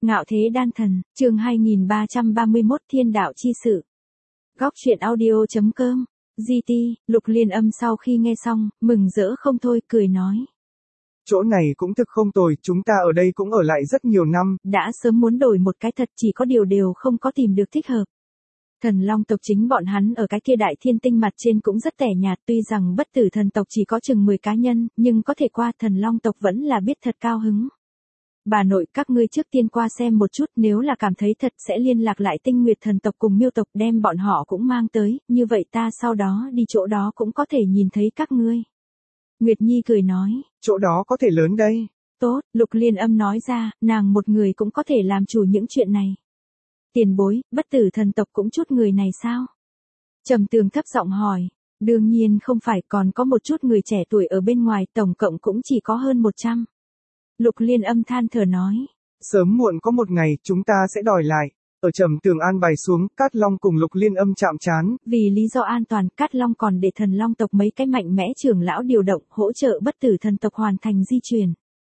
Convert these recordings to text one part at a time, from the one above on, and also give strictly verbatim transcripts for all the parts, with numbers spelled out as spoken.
Ngạo thế đan thần, chương hai nghìn ba trăm ba mươi mốt Thiên đạo chi sự. Góc truyện audio chấm com, giê tê, Lục Liên Âm sau khi nghe xong, mừng rỡ không thôi, cười nói. Chỗ này cũng thực không tồi, chúng ta ở đây cũng ở lại rất nhiều năm. Đã sớm muốn đổi một cái thật, chỉ có điều đều không có tìm được thích hợp. Thần Long tộc chính bọn hắn ở cái kia đại thiên tinh mặt trên cũng rất tẻ nhạt, tuy rằng bất tử thần tộc chỉ có chừng mười cá nhân, nhưng có thể qua Thần Long tộc vẫn là biết thật cao hứng. Bà nội, các ngươi trước tiên qua xem một chút, nếu là cảm thấy thật sẽ liên lạc lại Tinh Nguyệt thần tộc cùng Miêu tộc, đem bọn họ cũng mang tới, như vậy ta sau đó đi chỗ đó cũng có thể nhìn thấy các ngươi. Nguyệt Nhi cười nói. Chỗ đó có thể lớn đây. Tốt, Lục Liên Âm nói ra, nàng một người cũng có thể làm chủ những chuyện này. Tiền bối, bất tử thần tộc cũng chút người này sao? Trầm Tường thấp giọng hỏi. Đương nhiên không phải, còn có một chút người trẻ tuổi ở bên ngoài, tổng cộng cũng chỉ có hơn một trăm. Lục Liên Âm than thở nói. Sớm muộn có một ngày, chúng ta sẽ đòi lại. Ở Trầm Tường an bài xuống, Cát Long cùng Lục Liên Âm chạm trán. Vì lý do an toàn, Cát Long còn để Thần Long tộc mấy cái mạnh mẽ trưởng lão điều động, hỗ trợ bất tử thần tộc hoàn thành di truyền.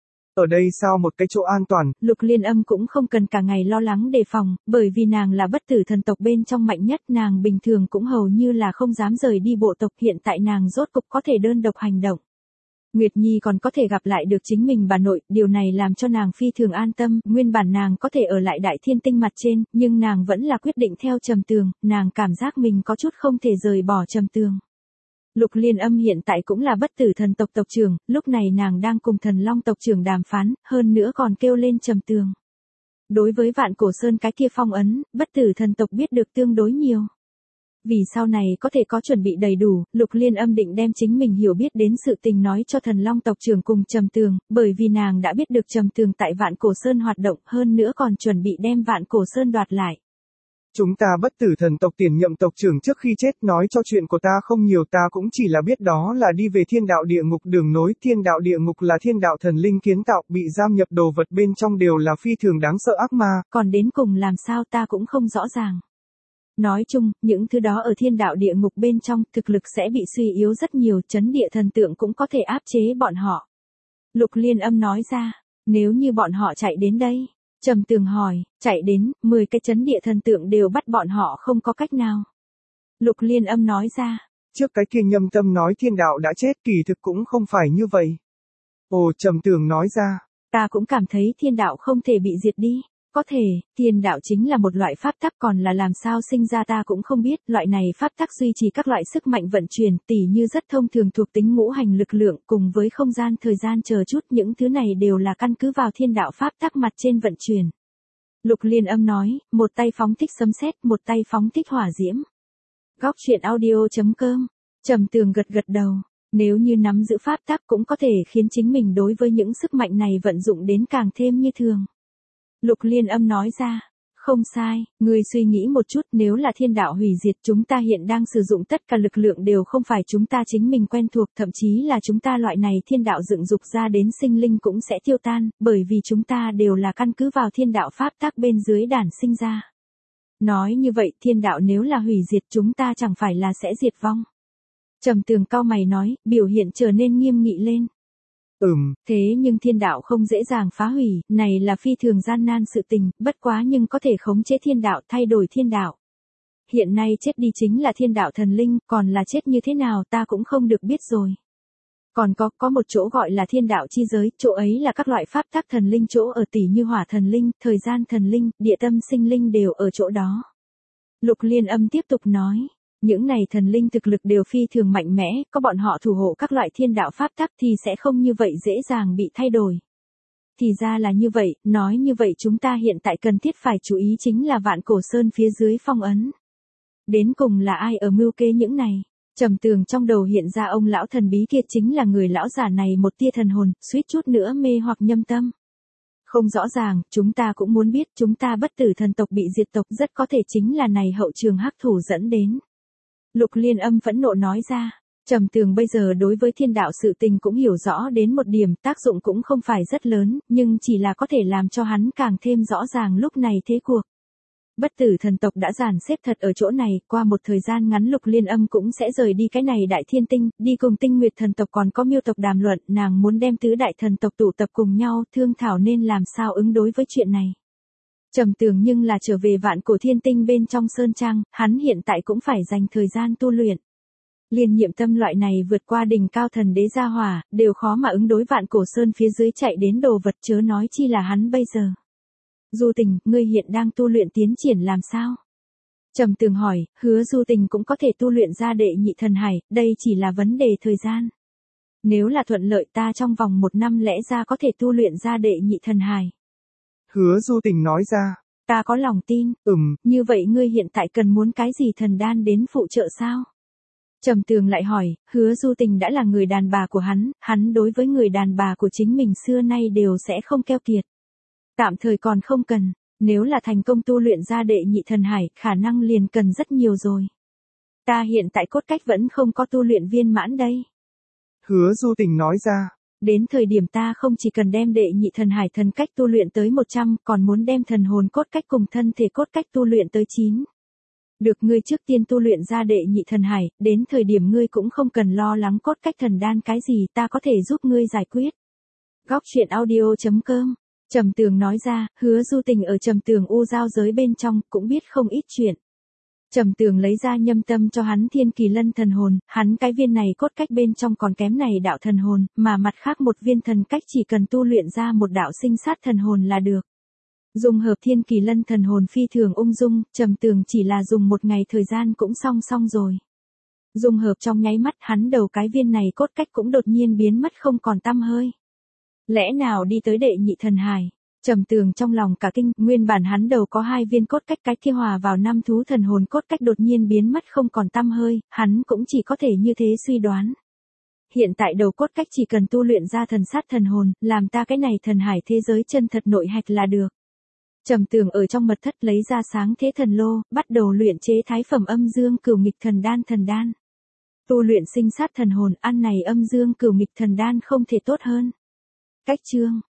Ở đây sao một cái chỗ an toàn? Lục Liên Âm cũng không cần cả ngày lo lắng đề phòng, bởi vì nàng là bất tử thần tộc bên trong mạnh nhất, nàng bình thường cũng hầu như là không dám rời đi bộ tộc, hiện tại nàng rốt cục có thể đơn độc hành động. Nguyệt Nhi còn có thể gặp lại được chính mình bà nội, điều này làm cho nàng phi thường an tâm, nguyên bản nàng có thể ở lại đại thiên tinh mặt trên, nhưng nàng vẫn là quyết định theo Trầm Tường, nàng cảm giác mình có chút không thể rời bỏ Trầm Tường. Lục Liên Âm hiện tại cũng là bất tử thần tộc tộc trưởng, lúc này nàng đang cùng Thần Long tộc trưởng đàm phán, hơn nữa còn kêu lên Trầm Tường. Đối với Vạn Cổ Sơn cái kia phong ấn, bất tử thần tộc biết được tương đối nhiều. Vì sau này có thể có chuẩn bị đầy đủ, Lục Liên Âm định đem chính mình hiểu biết đến sự tình nói cho Thần Long tộc trưởng cùng Trầm Tường, bởi vì nàng đã biết được Trầm Tường tại Vạn Cổ Sơn hoạt động, hơn nữa còn chuẩn bị đem Vạn Cổ Sơn đoạt lại. Chúng ta bất tử thần tộc tiền nhậm tộc trưởng trước khi chết nói cho chuyện của ta không nhiều, ta cũng chỉ là biết đó là đi về thiên đạo địa ngục đường nối, thiên đạo địa ngục là thiên đạo thần linh kiến tạo, bị giam nhập đồ vật bên trong đều là phi thường đáng sợ ác ma. Còn đến cùng làm sao ta cũng không rõ ràng. Nói chung, những thứ đó ở thiên đạo địa ngục bên trong, thực lực sẽ bị suy yếu rất nhiều, chấn địa thần tượng cũng có thể áp chế bọn họ. Lục Liên Âm nói ra, nếu như bọn họ chạy đến đây. Trầm Tường hỏi, chạy đến, mười cái chấn địa thần tượng đều bắt bọn họ không có cách nào. Lục Liên Âm nói ra. Trước cái kia Nhâm Tâm nói thiên đạo đã chết, kỳ thực cũng không phải như vậy. Ồ, Trầm Tường nói ra. Ta cũng cảm thấy thiên đạo không thể bị diệt đi. Có thể, thiên đạo chính là một loại pháp tắc, còn là làm sao sinh ra ta cũng không biết, loại này pháp tắc duy trì các loại sức mạnh vận chuyển, tỉ như rất thông thường thuộc tính ngũ hành lực lượng, cùng với không gian thời gian chờ chút, những thứ này đều là căn cứ vào thiên đạo pháp tắc mặt trên vận chuyển. Lục Liên Âm nói, một tay phóng thích sấm sét, một tay phóng thích hỏa diễm. Góc truyện audio chấm com, Trầm Tường gật gật đầu, nếu như nắm giữ pháp tắc cũng có thể khiến chính mình đối với những sức mạnh này vận dụng đến càng thêm như thường. Lục Liên Âm nói ra, không sai, ngươi suy nghĩ một chút, nếu là thiên đạo hủy diệt, chúng ta hiện đang sử dụng tất cả lực lượng đều không phải chúng ta chính mình quen thuộc, thậm chí là chúng ta loại này thiên đạo dựng dục ra đến sinh linh cũng sẽ tiêu tan, bởi vì chúng ta đều là căn cứ vào thiên đạo pháp tắc bên dưới đản sinh ra. Nói như vậy, thiên đạo nếu là hủy diệt chúng ta chẳng phải là sẽ diệt vong. Trầm Tường cau mày nói, biểu hiện trở nên nghiêm nghị lên. Ừm. Thế nhưng thiên đạo không dễ dàng phá hủy, này là phi thường gian nan sự tình, bất quá nhưng có thể khống chế thiên đạo, thay đổi thiên đạo. Hiện nay chết đi chính là thiên đạo thần linh, còn là chết như thế nào ta cũng không được biết rồi. Còn có, có một chỗ gọi là thiên đạo chi giới, chỗ ấy là các loại pháp tắc thần linh chỗ ở, tỉ như hỏa thần linh, thời gian thần linh, địa tâm sinh linh đều ở chỗ đó. Lục Liên Âm tiếp tục nói. Những này thần linh thực lực đều phi thường mạnh mẽ, có bọn họ thủ hộ các loại thiên đạo pháp tắc thì sẽ không như vậy dễ dàng bị thay đổi. Thì ra là như vậy, nói như vậy chúng ta hiện tại cần thiết phải chú ý chính là Vạn Cổ Sơn phía dưới phong ấn. Đến cùng là ai ở mưu kế những này? Trầm Tường trong đầu hiện ra ông lão thần bí kia chính là người lão già này, một tia thần hồn, suýt chút nữa mê hoặc Nhâm Tâm. Không rõ ràng, chúng ta cũng muốn biết, chúng ta bất tử thần tộc bị diệt tộc rất có thể chính là này hậu trường hắc thủ dẫn đến. Lục Liên Âm phẫn nộ nói ra, Trầm Tường bây giờ đối với thiên đạo sự tình cũng hiểu rõ đến một điểm, tác dụng cũng không phải rất lớn, nhưng chỉ là có thể làm cho hắn càng thêm rõ ràng lúc này thế cuộc. Bất tử thần tộc đã dàn xếp thật ở chỗ này, qua một thời gian ngắn Lục Liên Âm cũng sẽ rời đi cái này đại thiên tinh, đi cùng Tinh Nguyệt thần tộc còn có Miêu tộc đàm luận, nàng muốn đem tứ đại thần tộc tụ tập cùng nhau, thương thảo nên làm sao ứng đối với chuyện này. Trầm Tường nhưng là trở về vạn cổ thiên tinh bên trong sơn trang, hắn hiện tại cũng phải dành thời gian tu luyện. Liên nhiệm tâm loại này vượt qua đỉnh cao thần đế gia hỏa, đều khó mà ứng đối vạn cổ sơn phía dưới chạy đến đồ vật, chớ nói chi là hắn bây giờ. Du Tình, ngươi hiện đang tu luyện tiến triển làm sao? Trầm Tường hỏi, Hứa Du Tình cũng có thể tu luyện ra đệ nhị thần hải, đây chỉ là vấn đề thời gian. Nếu là thuận lợi ta trong vòng một năm lẽ ra có thể tu luyện ra đệ nhị thần hải. Hứa Du Tình nói ra. Ta có lòng tin. Ừm. Như vậy ngươi hiện tại cần muốn cái gì thần đan đến phụ trợ sao? Trầm Tường lại hỏi, Hứa Du Tình đã là người đàn bà của hắn, hắn đối với người đàn bà của chính mình xưa nay đều sẽ không keo kiệt. Tạm thời còn không cần, nếu là thành công tu luyện ra đệ nhị thần hải, khả năng liền cần rất nhiều rồi. Ta hiện tại cốt cách vẫn không có tu luyện viên mãn đây. Hứa Du Tình nói ra. Đến thời điểm ta không chỉ cần đem đệ nhị thần hải thần cách tu luyện tới một trăm, còn muốn đem thần hồn cốt cách cùng thân thể cốt cách tu luyện tới chín. Được, ngươi trước tiên tu luyện ra đệ nhị thần hải, đến thời điểm ngươi cũng không cần lo lắng cốt cách thần đan cái gì, ta có thể giúp ngươi giải quyết. Góc truyện audio chấm com. Trầm Tường nói ra, Hứa Du Tình ở Trầm Tường u giao giới bên trong, cũng biết không ít chuyện. Trầm Tường lấy ra nhâm tâm cho hắn thiên kỳ lân thần hồn, hắn cái viên này cốt cách bên trong còn kém này đạo thần hồn, mà mặt khác một viên thần cách chỉ cần tu luyện ra một đạo sinh sát thần hồn là được. Dùng hợp thiên kỳ lân thần hồn phi thường ung dung, Trầm Tường chỉ là dùng một ngày thời gian cũng xong xong rồi. Dùng hợp trong nháy mắt hắn đầu cái viên này cốt cách cũng đột nhiên biến mất không còn tăm hơi. Lẽ nào đi tới đệ nhị thần hải? Trầm Tường trong lòng cả kinh, nguyên bản hắn đầu có hai viên cốt cách cái kia hòa vào năm thú thần hồn cốt cách đột nhiên biến mất không còn tăm hơi, hắn cũng chỉ có thể như thế suy đoán. Hiện tại đầu cốt cách chỉ cần tu luyện ra thần sát thần hồn, làm ta cái này thần hải thế giới chân thật nội hạch là được. Trầm Tường ở trong mật thất lấy ra sáng thế thần lô, bắt đầu luyện chế thái phẩm âm dương cửu nghịch thần đan thần đan. Tu luyện sinh sát thần hồn, ăn này âm dương cửu nghịch thần đan không thể tốt hơn. Cách chương